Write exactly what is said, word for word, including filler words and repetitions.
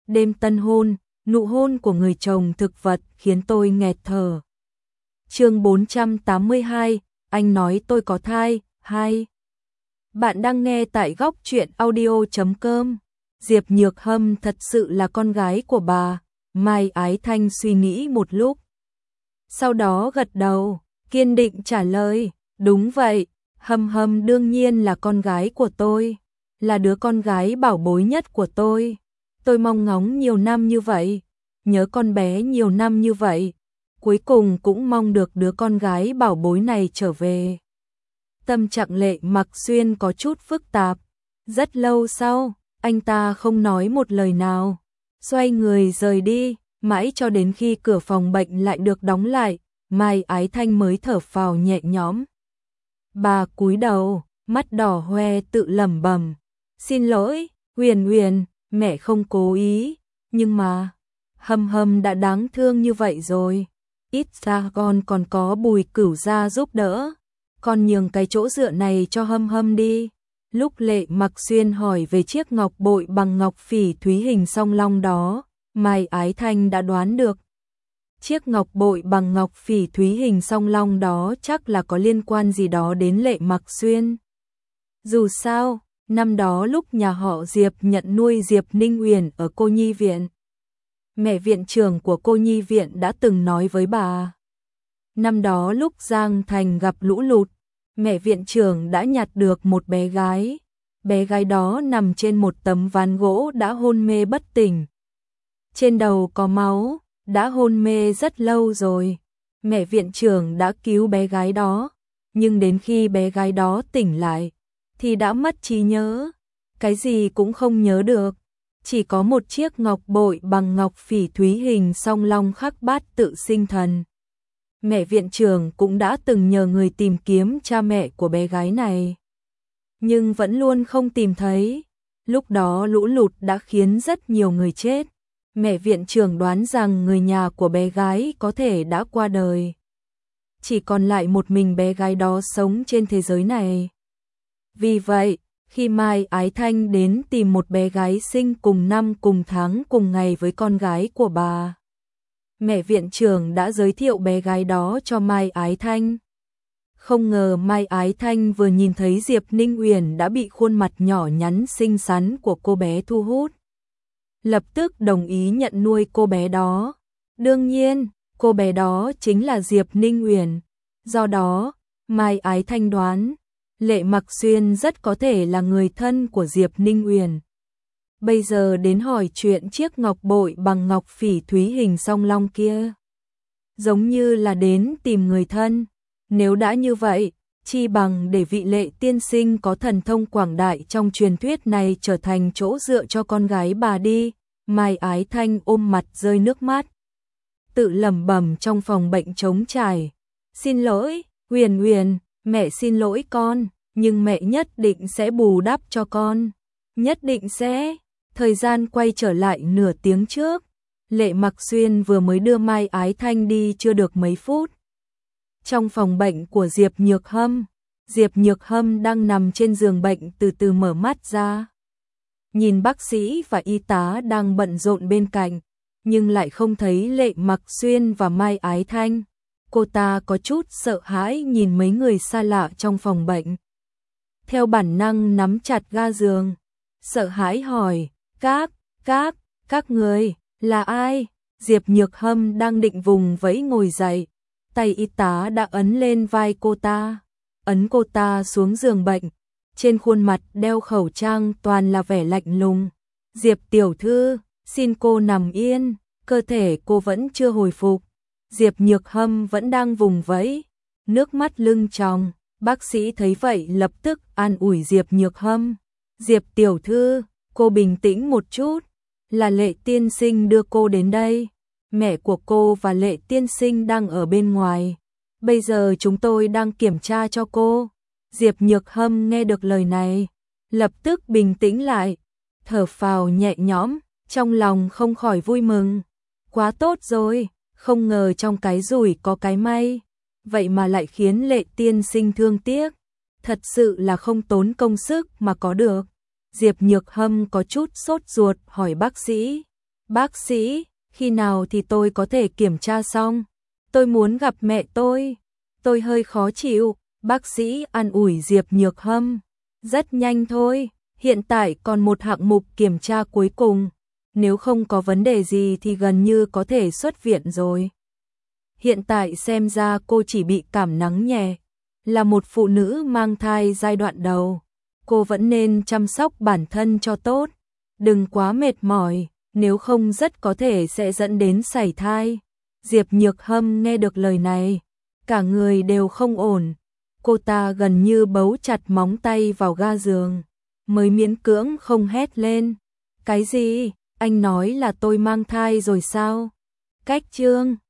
đêm tân hôn, nụ hôn của người chồng thực vật khiến tôi nghẹt thở. Chương bốn trăm tám mươi hai, anh nói tôi có thai, hai. Bạn đang nghe tại góc truyện audio chấm com. Diệp Nhược Hâm thật sự là con gái của bà, Mai Ái Thanh suy nghĩ một lúc. Sau đó gật đầu, kiên định trả lời, đúng vậy, Hâm Hâm đương nhiên là con gái của tôi, là đứa con gái bảo bối nhất của tôi. Tôi mong ngóng nhiều năm như vậy, nhớ con bé nhiều năm như vậy, cuối cùng cũng mong được đứa con gái bảo bối này trở về. Tâm trạng Lệ Mặc Xuyên có chút phức tạp, rất lâu sau, anh ta không nói một lời nào, xoay người rời đi, mãi cho đến khi cửa phòng bệnh lại được đóng lại, Mai Ái Thanh mới thở phào nhẹ nhõm. Bà cúi đầu, mắt đỏ hoe tự lẩm bẩm, xin lỗi, Huyền Huyền, mẹ không cố ý, nhưng mà, Hâm Hâm đã đáng thương như vậy rồi, ít ra con còn có Bùi Cửu gia giúp đỡ, con nhường cái chỗ dựa này cho Hâm Hâm đi. Lúc Lệ Mặc Xuyên hỏi về chiếc ngọc bội bằng ngọc phỉ thúy hình song long đó, Mai Ái Thanh đã đoán được. Chiếc ngọc bội bằng ngọc phỉ thúy hình song long đó chắc là có liên quan gì đó đến Lệ Mặc Xuyên. Dù sao, năm đó lúc nhà họ Diệp nhận nuôi Diệp Ninh Uyển ở cô nhi viện, mẹ viện trưởng của cô nhi viện đã từng nói với bà. Năm đó lúc Giang Thành gặp lũ lụt, mẹ viện trưởng đã nhặt được một bé gái. Bé gái đó nằm trên một tấm ván gỗ đã hôn mê bất tỉnh. Trên đầu có máu, đã hôn mê rất lâu rồi. Mẹ viện trưởng đã cứu bé gái đó, nhưng đến khi bé gái đó tỉnh lại, thì đã mất trí nhớ, cái gì cũng không nhớ được. Chỉ có một chiếc ngọc bội bằng ngọc phỉ thúy hình song long khắc bát tự sinh thần. Mẹ viện trưởng cũng đã từng nhờ người tìm kiếm cha mẹ của bé gái này, nhưng vẫn luôn không tìm thấy. Lúc đó lũ lụt đã khiến rất nhiều người chết. Mẹ viện trưởng đoán rằng người nhà của bé gái có thể đã qua đời. Chỉ còn lại một mình bé gái đó sống trên thế giới này. Vì vậy, khi Mai Ái Thanh đến tìm một bé gái sinh cùng năm cùng tháng cùng ngày với con gái của bà, mẹ viện trưởng đã giới thiệu bé gái đó cho Mai Ái Thanh. Không ngờ Mai Ái Thanh vừa nhìn thấy Diệp Ninh Uyển đã bị khuôn mặt nhỏ nhắn xinh xắn của cô bé thu hút. Lập tức đồng ý nhận nuôi cô bé đó. Đương nhiên, cô bé đó chính là Diệp Ninh Uyển. Do đó, Mai Ái Thanh đoán, Lệ Mặc Xuyên rất có thể là người thân của Diệp Ninh Uyển. Bây giờ đến hỏi chuyện chiếc ngọc bội bằng ngọc phỉ thúy hình song long kia, giống như là đến tìm người thân. Nếu đã như vậy, chi bằng để vị Lệ tiên sinh có thần thông quảng đại trong truyền thuyết này trở thành chỗ dựa cho con gái bà đi. Mai Ái Thanh ôm mặt rơi nước mắt, tự lẩm bẩm trong phòng bệnh trống trải. Xin lỗi, Huyền Huyền, mẹ xin lỗi con, nhưng mẹ nhất định sẽ bù đắp cho con. Nhất định sẽ. Thời gian quay trở lại nửa tiếng trước, Lệ Mặc Xuyên vừa mới đưa Mai Ái Thanh đi chưa được mấy phút. Trong phòng bệnh của Diệp Nhược Hâm, Diệp Nhược Hâm đang nằm trên giường bệnh từ từ mở mắt ra. Nhìn bác sĩ và y tá đang bận rộn bên cạnh, nhưng lại không thấy Lệ Mặc Xuyên và Mai Ái Thanh. Cô ta có chút sợ hãi nhìn mấy người xa lạ trong phòng bệnh. Theo bản năng nắm chặt ga giường, sợ hãi hỏi, các, các, các người, là ai? Diệp Nhược Hâm đang định vùng vẫy ngồi dậy, tay y tá đã ấn lên vai cô ta, ấn cô ta xuống giường bệnh. Trên khuôn mặt đeo khẩu trang toàn là vẻ lạnh lùng. Diệp tiểu thư, xin cô nằm yên, cơ thể cô vẫn chưa hồi phục. Diệp Nhược Hâm vẫn đang vùng vẫy, nước mắt lưng tròng. Bác sĩ thấy vậy lập tức an ủi Diệp Nhược Hâm. Diệp tiểu thư, cô bình tĩnh một chút, là Lệ tiên sinh đưa cô đến đây. Mẹ của cô và Lệ tiên sinh đang ở bên ngoài. Bây giờ chúng tôi đang kiểm tra cho cô. Diệp Nhược Hâm nghe được lời này, lập tức bình tĩnh lại, thở phào nhẹ nhõm, trong lòng không khỏi vui mừng. Quá tốt rồi, không ngờ trong cái rủi có cái may, vậy mà lại khiến Lệ tiên sinh thương tiếc. Thật sự là không tốn công sức mà có được. Diệp Nhược Hâm có chút sốt ruột hỏi bác sĩ, Bác sĩ, khi nào thì tôi có thể kiểm tra xong? Tôi muốn gặp mẹ tôi. Tôi hơi khó chịu. Bác sĩ an ủi Diệp Nhược Hâm. Rất nhanh thôi, hiện tại còn một hạng mục kiểm tra cuối cùng. Nếu không có vấn đề gì thì gần như có thể xuất viện rồi. Hiện tại xem ra cô chỉ bị cảm nắng nhẹ. Là một phụ nữ mang thai giai đoạn đầu, cô vẫn nên chăm sóc bản thân cho tốt. Đừng quá mệt mỏi, nếu không rất có thể sẽ dẫn đến sảy thai. Diệp Nhược Hâm nghe được lời này, cả người đều không ổn. Cô ta gần như bấu chặt móng tay vào ga giường, mới miễn cưỡng không hét lên. Cái gì? Anh nói là tôi mang thai rồi sao? Cách chương